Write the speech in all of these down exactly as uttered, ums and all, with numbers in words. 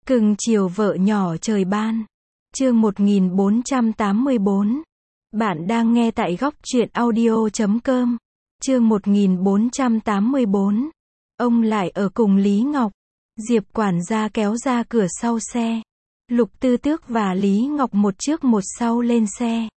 Cưng chiều vợ nhỏ trời ban. Chương một nghìn bốn trăm tám mươi bốn. Bạn đang nghe tại góc truyện audio chấm com. Chương một nghìn bốn trăm tám mươi bốn. Ông lại ở cùng Lý Ngọc. Diệp quản gia kéo ra cửa sau xe. Lục Tư Tước và Lý Ngọc một trước một sau lên xe.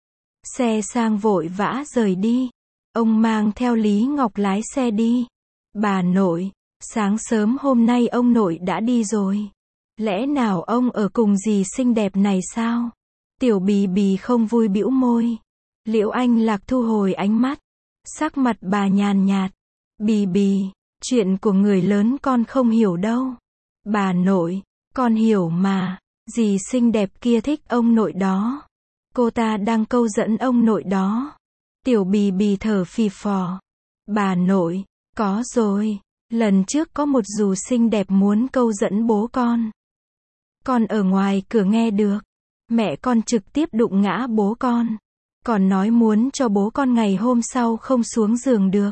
Xe sang vội vã rời đi. Ông mang theo Lý Ngọc lái xe đi. Bà nội, sáng sớm hôm nay ông nội đã đi rồi. Lẽ nào ông ở cùng dì xinh đẹp này sao? Tiểu Bì Bì không vui bĩu môi. Liễu Anh Lạc thu hồi ánh mắt. Sắc mặt bà nhàn nhạt. Bì Bì, chuyện của người lớn con không hiểu đâu. Bà nội, con hiểu mà. Dì xinh đẹp kia thích ông nội đó. Cô ta đang câu dẫn ông nội đó. Tiểu Bì Bì thở phì phò. Bà nội, có rồi. Lần trước có một dù xinh đẹp muốn câu dẫn bố con. Con ở ngoài cửa nghe được. Mẹ con trực tiếp đụng ngã bố con. Còn nói muốn cho bố con ngày hôm sau không xuống giường được.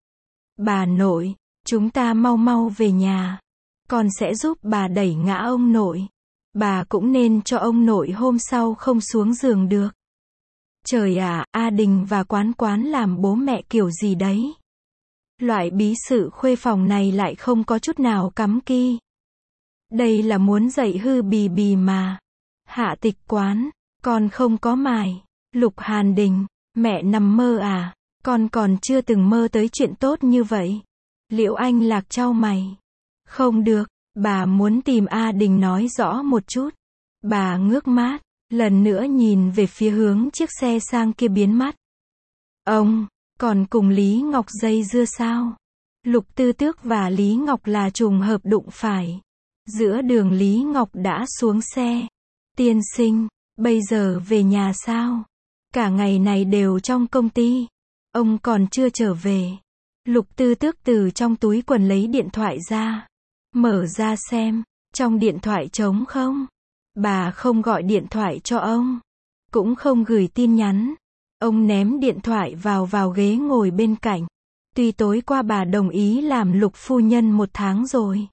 Bà nội, chúng ta mau mau về nhà. Con sẽ giúp bà đẩy ngã ông nội. Bà cũng nên cho ông nội hôm sau không xuống giường được. Trời ạ, A Đình và Quán Quán làm bố mẹ kiểu gì đấy? Loại bí sự khuê phòng này lại không có chút nào cắm ki. Đây là muốn dạy hư Bì Bì mà. Hạ Tịch Quán, con không có mài. Lục Hàn Đình, mẹ nằm mơ à? Con còn chưa từng mơ tới chuyện tốt như vậy. Liễu Anh Lạc chau mày. Không được, bà muốn tìm A Đình nói rõ một chút. Bà ngước mát, lần nữa nhìn về phía hướng chiếc xe sang kia biến mất. Ông, còn cùng Lý Ngọc dây dưa sao? Lục Tư Tước và Lý Ngọc là trùng hợp đụng phải. Giữa đường Lý Ngọc đã xuống xe. Tiên sinh, bây giờ về nhà sao? Cả ngày này đều trong công ty. Ông còn chưa trở về. Lục Tư Tước từ trong túi quần lấy điện thoại ra. Mở ra xem, trong điện thoại trống không? Bà không gọi điện thoại cho ông. Cũng không gửi tin nhắn. Ông ném điện thoại vào vào ghế ngồi bên cạnh. Tuy tối qua bà đồng ý làm Lục phu nhân một tháng rồi.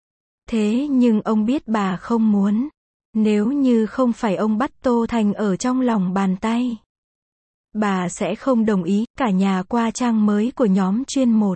Thế nhưng ông biết bà không muốn. Nếu như không phải ông bắt Tô Thành ở trong lòng bàn tay, bà sẽ không đồng ý. Cả nhà qua trang mới của nhóm chuyên một.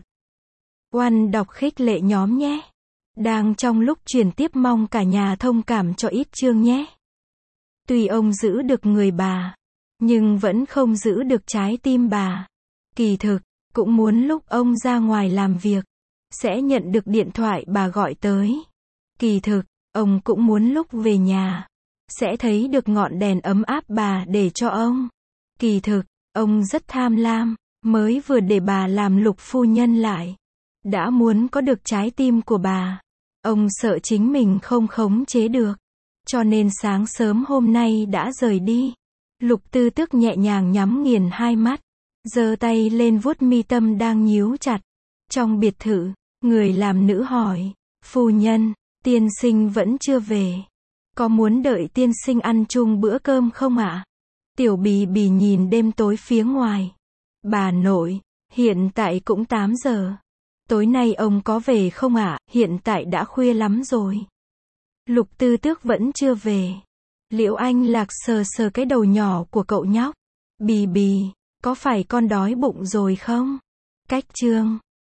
Oan đọc khích lệ nhóm nhé. Đang trong lúc truyền tiếp, mong cả nhà thông cảm cho ít chương nhé. Tuy ông giữ được người bà, nhưng vẫn không giữ được trái tim bà. Kỳ thực, cũng muốn lúc ông ra ngoài làm việc, sẽ nhận được điện thoại bà gọi tới. Kỳ thực, ông cũng muốn lúc về nhà, sẽ thấy được ngọn đèn ấm áp bà để cho ông. Kỳ thực, ông rất tham lam, mới vừa để bà làm Lục phu nhân lại. Đã muốn có được trái tim của bà. Ông sợ chính mình không khống chế được. Cho nên sáng sớm hôm nay đã rời đi. Lục Tư Tước nhẹ nhàng nhắm nghiền hai mắt. Giơ tay lên vuốt mi tâm đang nhíu chặt. Trong biệt thự, người làm nữ hỏi. Phu nhân, tiên sinh vẫn chưa về. Có muốn đợi tiên sinh ăn chung bữa cơm không ạ? Tiểu Bì Bì nhìn đêm tối phía ngoài. Bà nội, hiện tại cũng tám giờ. Tối nay ông có về không ạ? Hiện tại đã khuya lắm rồi. Lục Tư Tước vẫn chưa về. Liễu Anh Lạc sờ sờ cái đầu nhỏ của cậu nhóc. Bì Bì, có phải con đói bụng rồi không? Cách chương